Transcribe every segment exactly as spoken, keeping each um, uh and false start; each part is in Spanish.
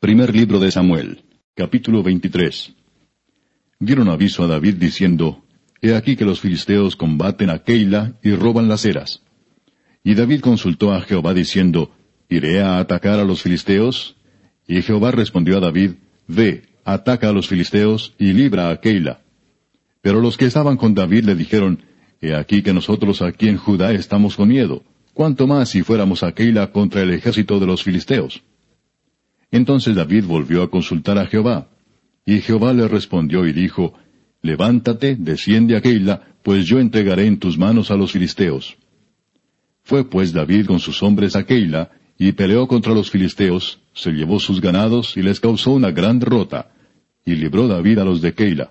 Primer libro de Samuel, capítulo veintitrés. Dieron aviso a David diciendo, He aquí que los filisteos combaten a Keila y roban las eras. Y David consultó a Jehová diciendo, ¿Iré a atacar a los filisteos? Y Jehová respondió a David, Ve, ataca a los filisteos y libra a Keila. Pero los que estaban con David le dijeron, He aquí que nosotros aquí en Judá estamos con miedo, cuánto más si fuéramos a Keila contra el ejército de los filisteos. Entonces David volvió a consultar a Jehová. Y Jehová le respondió y dijo, Levántate, desciende a Keila, pues yo entregaré en tus manos a los filisteos. Fue pues David con sus hombres a Keila, y peleó contra los filisteos, se llevó sus ganados y les causó una gran derrota, y libró David a los de Keila.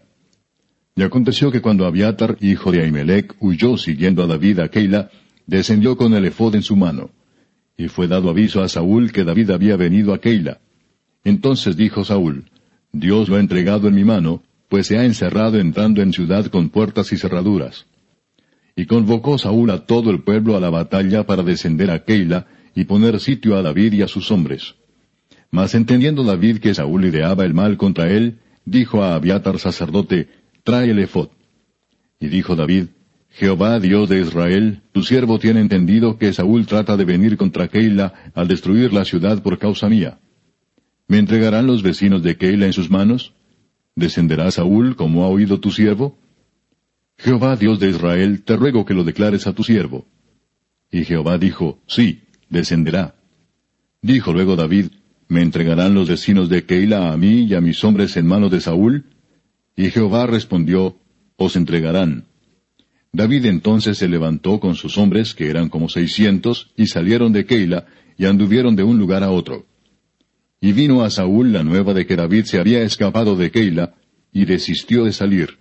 Y aconteció que cuando Abiatar, hijo de Ahimelech, huyó siguiendo a David a Keila, descendió con el ephod en su mano. Y fue dado aviso a Saúl que David había venido a Keila. Entonces dijo Saúl, Dios lo ha entregado en mi mano, pues se ha encerrado entrando en ciudad con puertas y cerraduras. Y convocó Saúl a todo el pueblo a la batalla para descender a Keila y poner sitio a David y a sus hombres. Mas entendiendo David que Saúl ideaba el mal contra él, dijo a Abiatar sacerdote, Trae el ephod. Y dijo David, Jehová Dios de Israel, tu siervo tiene entendido que Saúl trata de venir contra Keila al destruir la ciudad por causa mía. ¿Me entregarán los vecinos de Keila en sus manos? ¿Descenderá Saúl como ha oído tu siervo? Jehová Dios de Israel, te ruego que lo declares a tu siervo. Y Jehová dijo, Sí, descenderá. Dijo luego David, ¿Me entregarán los vecinos de Keila a mí y a mis hombres en manos de Saúl? Y Jehová respondió, Os entregarán. David entonces se levantó con sus hombres, que eran como seiscientos, y salieron de Keila, y anduvieron de un lugar a otro. Y vino a Saúl la nueva de que David se había escapado de Keila, y desistió de salir.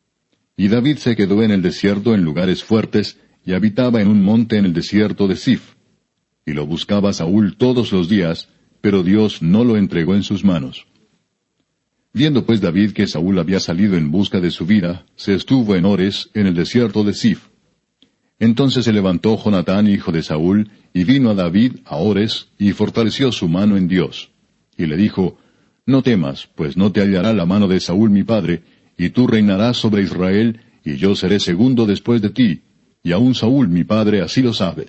Y David se quedó en el desierto en lugares fuertes, y habitaba en un monte en el desierto de Ziph. Y lo buscaba Saúl todos los días, pero Dios no lo entregó en sus manos. Viendo pues David que Saúl había salido en busca de su vida, se estuvo en Ores, en el desierto de Ziph. Entonces se levantó Jonatán, hijo de Saúl, y vino a David a Ores, y fortaleció su mano en Dios. Y le dijo, No temas, pues no te hallará la mano de Saúl mi padre, y tú reinarás sobre Israel, y yo seré segundo después de ti, y aun Saúl mi padre así lo sabe.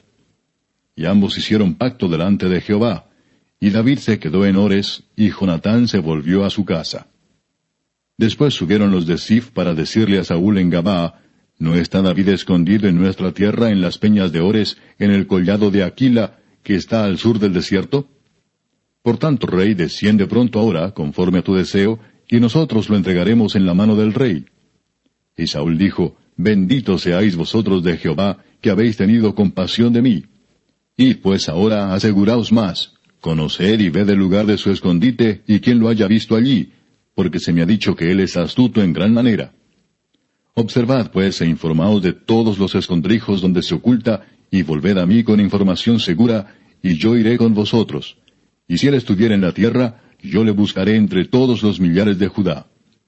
Y ambos hicieron pacto delante de Jehová, y David se quedó en Ores, y Jonatán se volvió a su casa. Después subieron los de Ziph para decirle a Saúl en Gabaa, ¿No está David escondido en nuestra tierra en las peñas de Ores, en el collado de Aquila, que está al sur del desierto? Por tanto, rey, desciende pronto ahora, conforme a tu deseo, y nosotros lo entregaremos en la mano del rey. Y Saúl dijo, Bendito seáis vosotros de Jehová, que habéis tenido compasión de mí. Id pues ahora, aseguraos más, conoced y ved el lugar de su escondite, y quién lo haya visto allí, porque se me ha dicho que él es astuto en gran manera. Observad pues e informaos de todos los escondrijos donde se oculta, y volved a mí con información segura, y yo iré con vosotros. Y si él estuviera en la tierra, yo le buscaré entre todos los millares de Judá.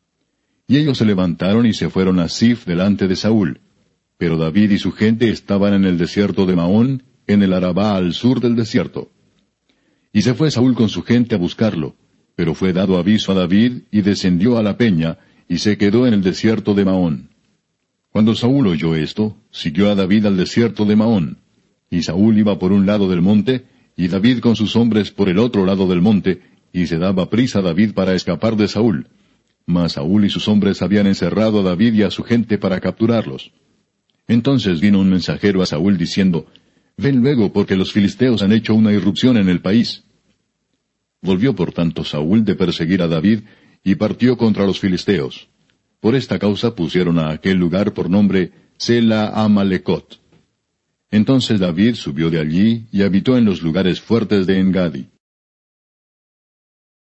Y ellos se levantaron y se fueron a Ziph delante de Saúl. Pero David y su gente estaban en el desierto de Maón, en el Arabá al sur del desierto. Y se fue Saúl con su gente a buscarlo, pero fue dado aviso a David, y descendió a la peña, y se quedó en el desierto de Maón. Cuando Saúl oyó esto, siguió a David al desierto de Maón. Y Saúl iba por un lado del monte, y David con sus hombres por el otro lado del monte, y se daba prisa a David para escapar de Saúl. Mas Saúl y sus hombres habían encerrado a David y a su gente para capturarlos. Entonces vino un mensajero a Saúl diciendo, Ven luego, porque los filisteos han hecho una irrupción en el país. Volvió por tanto Saúl de perseguir a David, y partió contra los filisteos. Por esta causa pusieron a aquel lugar por nombre Sela Amalecot. Entonces David subió de allí, y habitó en los lugares fuertes de Engadi.